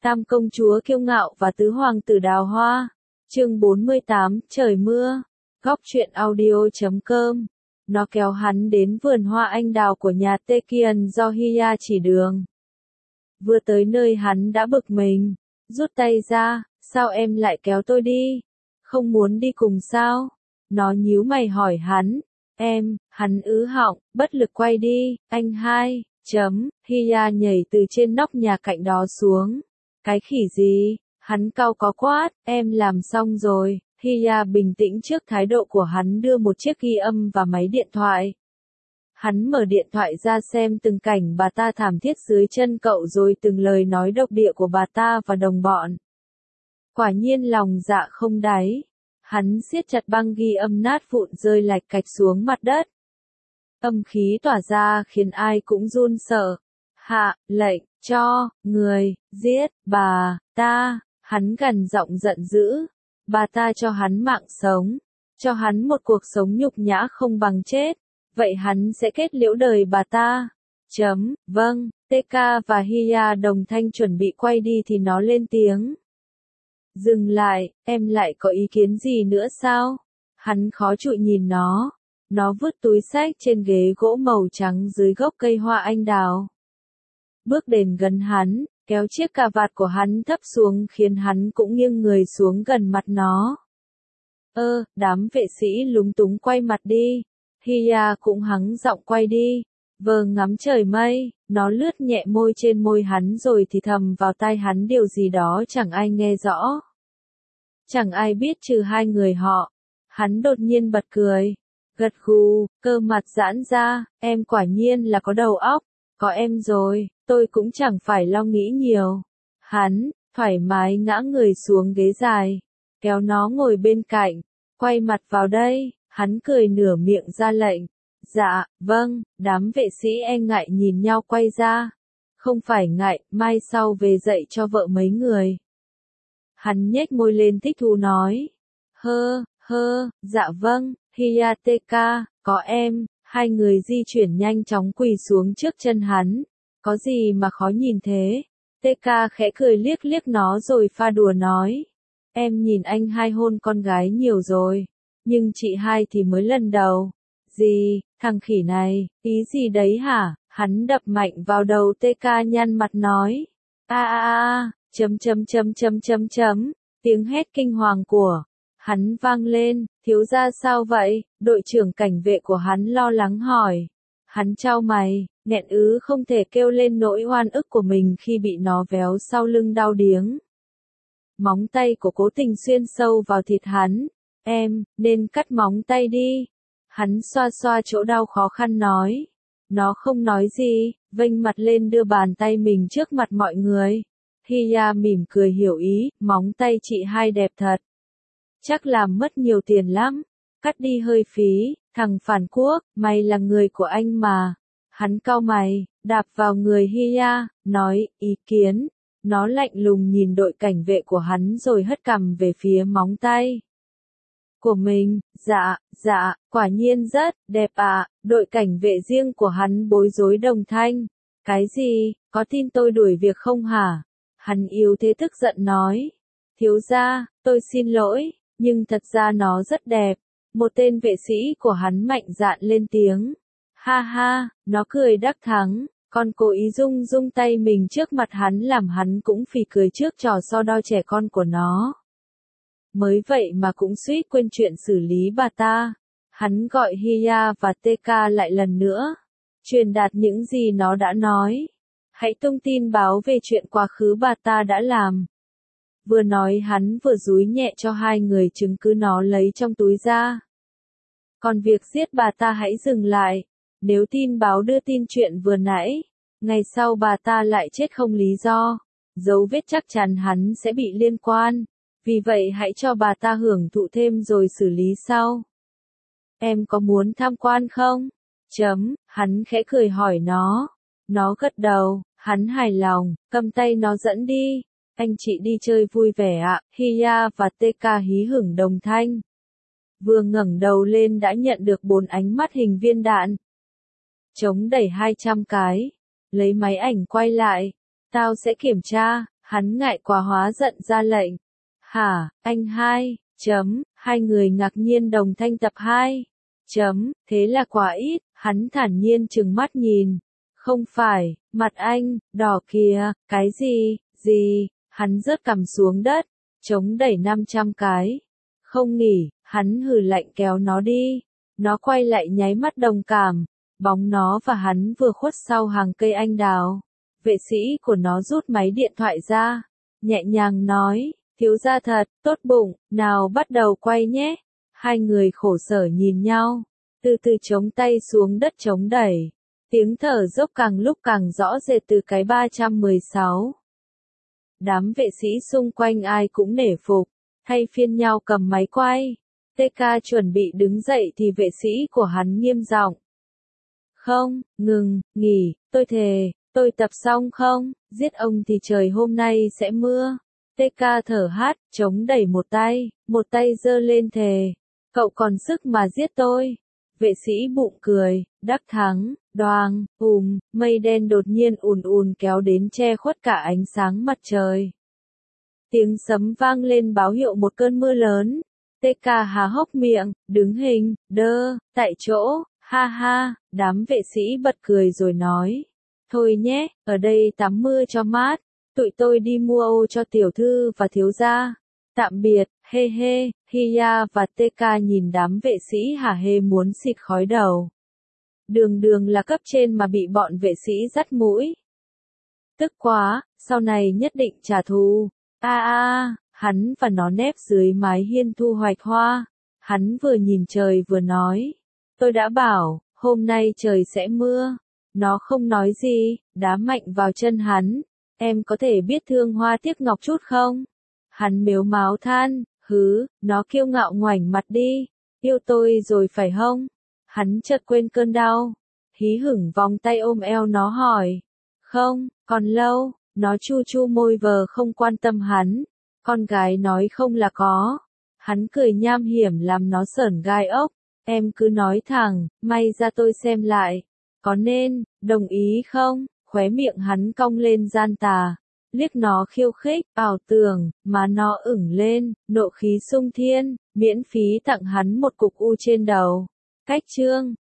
Tam công chúa kiêu ngạo và tứ hoàng tử đào hoa. Chương 48, trời mưa. Góc truyện audio.com. Nó kéo hắn đến vườn hoa anh đào của nhà Tê Kiên do Hiya chỉ đường. Vừa tới nơi hắn đã bực mình, rút tay ra, sao em lại kéo tôi đi? Không muốn đi cùng sao? Nó nhíu mày hỏi hắn. Hắn ứ họng, bất lực quay đi, anh hai. Hiya nhảy từ trên nóc nhà cạnh đó xuống. Cái khỉ gì? Hắn cau có quát, em làm xong rồi. Hiya bình tĩnh trước thái độ của hắn, đưa một chiếc ghi âm và máy điện thoại. Hắn mở điện thoại ra xem từng cảnh bà ta thảm thiết dưới chân cậu, rồi từng lời nói độc địa của bà ta và đồng bọn. Quả nhiên lòng dạ không đáy. Hắn siết chặt băng ghi âm nát vụn rơi lạch cạch xuống mặt đất. Âm khí tỏa ra khiến ai cũng run sợ. Hạ lệnh cho người giết bà ta. Hắn gằn giọng giận dữ. Bà ta cho hắn mạng sống, cho hắn một cuộc sống nhục nhã không bằng chết. Vậy hắn sẽ kết liễu đời bà ta. Vâng. TK và Hiya đồng thanh chuẩn bị quay đi thì nó lên tiếng. Dừng lại, em lại có ý kiến gì nữa sao? Hắn khó chịu nhìn nó. Nó vứt túi xách trên ghế gỗ màu trắng dưới gốc cây hoa anh đào. Bước đến gần hắn, kéo chiếc cà vạt của hắn thấp xuống khiến hắn cũng nghiêng người xuống gần mặt nó. Đám vệ sĩ lúng túng quay mặt đi. Hiya cũng hắng giọng quay đi. Ngắm trời mây, nó lướt nhẹ môi trên môi hắn rồi thì thầm vào tai hắn điều gì đó chẳng ai nghe rõ. Chẳng ai biết trừ hai người họ. Hắn đột nhiên bật cười. Gật gù, cơ mặt giãn ra, em quả nhiên là có đầu óc. Có em rồi, tôi cũng chẳng phải lo nghĩ nhiều. Hắn, thoải mái ngã người xuống ghế dài. Kéo nó ngồi bên cạnh. Quay mặt vào đây, hắn cười nửa miệng ra lệnh. Dạ, vâng. Đám vệ sĩ e ngại nhìn nhau quay ra. Không phải ngại, mai sau về dạy cho vợ mấy người. Hắn nhếch môi lên thích thú nói. Dạ vâng. Hiya TK, có em. Hai người di chuyển nhanh chóng quỳ xuống trước chân hắn. Có gì mà khó nhìn thế? TK khẽ cười liếc liếc nó rồi pha đùa nói. Em nhìn anh hai hôn con gái nhiều rồi. Nhưng chị hai thì mới lần đầu. Gì, thằng khỉ này, ý gì đấy hả? Hắn đập mạnh vào đầu TK nhăn mặt nói. Tiếng hét kinh hoàng của hắn vang lên. Thiếu gia sao vậy? Đội trưởng cảnh vệ của hắn lo lắng hỏi. Hắn chau mày, nghẹn không thể kêu lên nỗi oan ức của mình khi bị nó véo sau lưng đau điếng. Móng tay của Cố Tình xuyên sâu vào thịt hắn. Em, nên cắt móng tay đi. Hắn xoa xoa chỗ đau khó khăn nói. Nó không nói gì, vênh mặt lên đưa bàn tay mình trước mặt mọi người. Hiya mỉm cười hiểu ý, móng tay chị hai đẹp thật. Chắc làm mất nhiều tiền lắm. Cắt đi hơi phí, thằng phản quốc, mày là người của anh mà. Hắn cau mày, đạp vào người Hiya, nói, ý kiến. Nó lạnh lùng nhìn đội cảnh vệ của hắn rồi hất cằm về phía móng tay của mình. Dạ, quả nhiên rất đẹp ạ. Đội cảnh vệ riêng của hắn bối rối đồng thanh. Cái gì, có tin tôi đuổi việc không hả? Hắn yếu thế tức giận nói. Thiếu gia, tôi xin lỗi, nhưng thật ra nó rất đẹp. Một tên vệ sĩ của hắn mạnh dạn lên tiếng. Ha, nó cười đắc thắng. Còn cố ý rung tay mình trước mặt hắn làm hắn cũng phì cười trước trò so đo trẻ con của nó. Mới vậy mà cũng suýt quên chuyện xử lý bà ta. Hắn gọi Hiya và TK lại lần nữa. Truyền đạt những gì nó đã nói. Hãy tung tin báo về chuyện quá khứ bà ta đã làm. Vừa nói hắn vừa dúi nhẹ cho hai người chứng cứ nó lấy trong túi ra. Còn việc giết bà ta hãy dừng lại. Nếu tin báo đưa tin chuyện vừa nãy, ngày sau bà ta lại chết không lý do, dấu vết chắc chắn hắn sẽ bị liên quan. Vì vậy hãy cho bà ta hưởng thụ thêm rồi xử lý sau. Em có muốn tham quan không? Hắn khẽ cười hỏi nó. Nó gật đầu, hắn hài lòng, cầm tay nó dẫn đi. Anh chị đi chơi vui vẻ ạ. Hiya và TK hí hửng đồng thanh. Vừa ngẩng đầu lên đã nhận được 4 ánh mắt hình viên đạn. Chống đẩy 200 cái. Lấy máy ảnh quay lại. Tao sẽ kiểm tra. Hắn ngại quá hóa giận ra lệnh. Hả, anh hai, hai người ngạc nhiên đồng thanh tập 2. Thế là quá ít, hắn thản nhiên trừng mắt nhìn. Không phải, mặt anh, đỏ kìa, cái gì, hắn rớt cằm xuống đất, chống đẩy 500 cái. Không nghỉ, hắn hừ lạnh kéo nó đi. Nó quay lại nháy mắt đồng cảm, bóng nó và hắn vừa khuất sau hàng cây anh đào. Vệ sĩ của nó rút máy điện thoại ra, nhẹ nhàng nói, thiếu gia thật, tốt bụng, nào bắt đầu quay nhé. Hai người khổ sở nhìn nhau, từ từ chống tay xuống đất chống đẩy. Tiếng thở dốc càng lúc càng rõ rệt từ cái 316. Đám vệ sĩ xung quanh ai cũng nể phục, thay phiên nhau cầm máy quay. TK chuẩn bị đứng dậy thì vệ sĩ của hắn nghiêm giọng. Không, ngừng, nghỉ, tôi thề, tôi tập xong không, giết ông thì trời hôm nay sẽ mưa. TK thở hắt, chống đẩy một tay giơ lên thề. Cậu còn sức mà giết tôi. Vệ sĩ bụng cười, đắc thắng, đoàng, mây đen đột nhiên ùn ùn kéo đến che khuất cả ánh sáng mặt trời. Tiếng sấm vang lên báo hiệu một cơn mưa lớn. TK há hốc miệng, đứng hình, tại chỗ, ha ha, đám vệ sĩ bật cười rồi nói. Thôi nhé, ở đây tắm mưa cho mát, tụi tôi đi mua ô cho tiểu thư và thiếu gia. Tạm biệt, he he, Hiya và TK nhìn đám vệ sĩ hả hê muốn xịt khói đầu. Đường là cấp trên mà bị bọn vệ sĩ dắt mũi. Tức quá, sau này nhất định trả thù. Hắn và nó nép dưới mái hiên thu hoạch hoa. Hắn vừa nhìn trời vừa nói. Tôi đã bảo, hôm nay trời sẽ mưa. Nó không nói gì, đá mạnh vào chân hắn. Em có thể biết thương hoa tiếc ngọc chút không? Hắn mếu máo than, nó kiêu ngạo ngoảnh mặt đi. Yêu tôi rồi phải không? Hắn chợt quên cơn đau. Hí hửng vòng tay ôm eo nó hỏi. Không, còn lâu, nó chu chu môi vờ không quan tâm hắn. Con gái nói không là có. Hắn cười nham hiểm làm nó sởn gai ốc. Em cứ nói thẳng, may ra tôi xem lại. Có nên, đồng ý không? Khóe miệng hắn cong lên gian tà. Liếc nó khiêu khích, ảo tưởng, mà nó ửng lên, nộ khí sung thiên, miễn phí tặng hắn một cục u trên đầu. Cách chương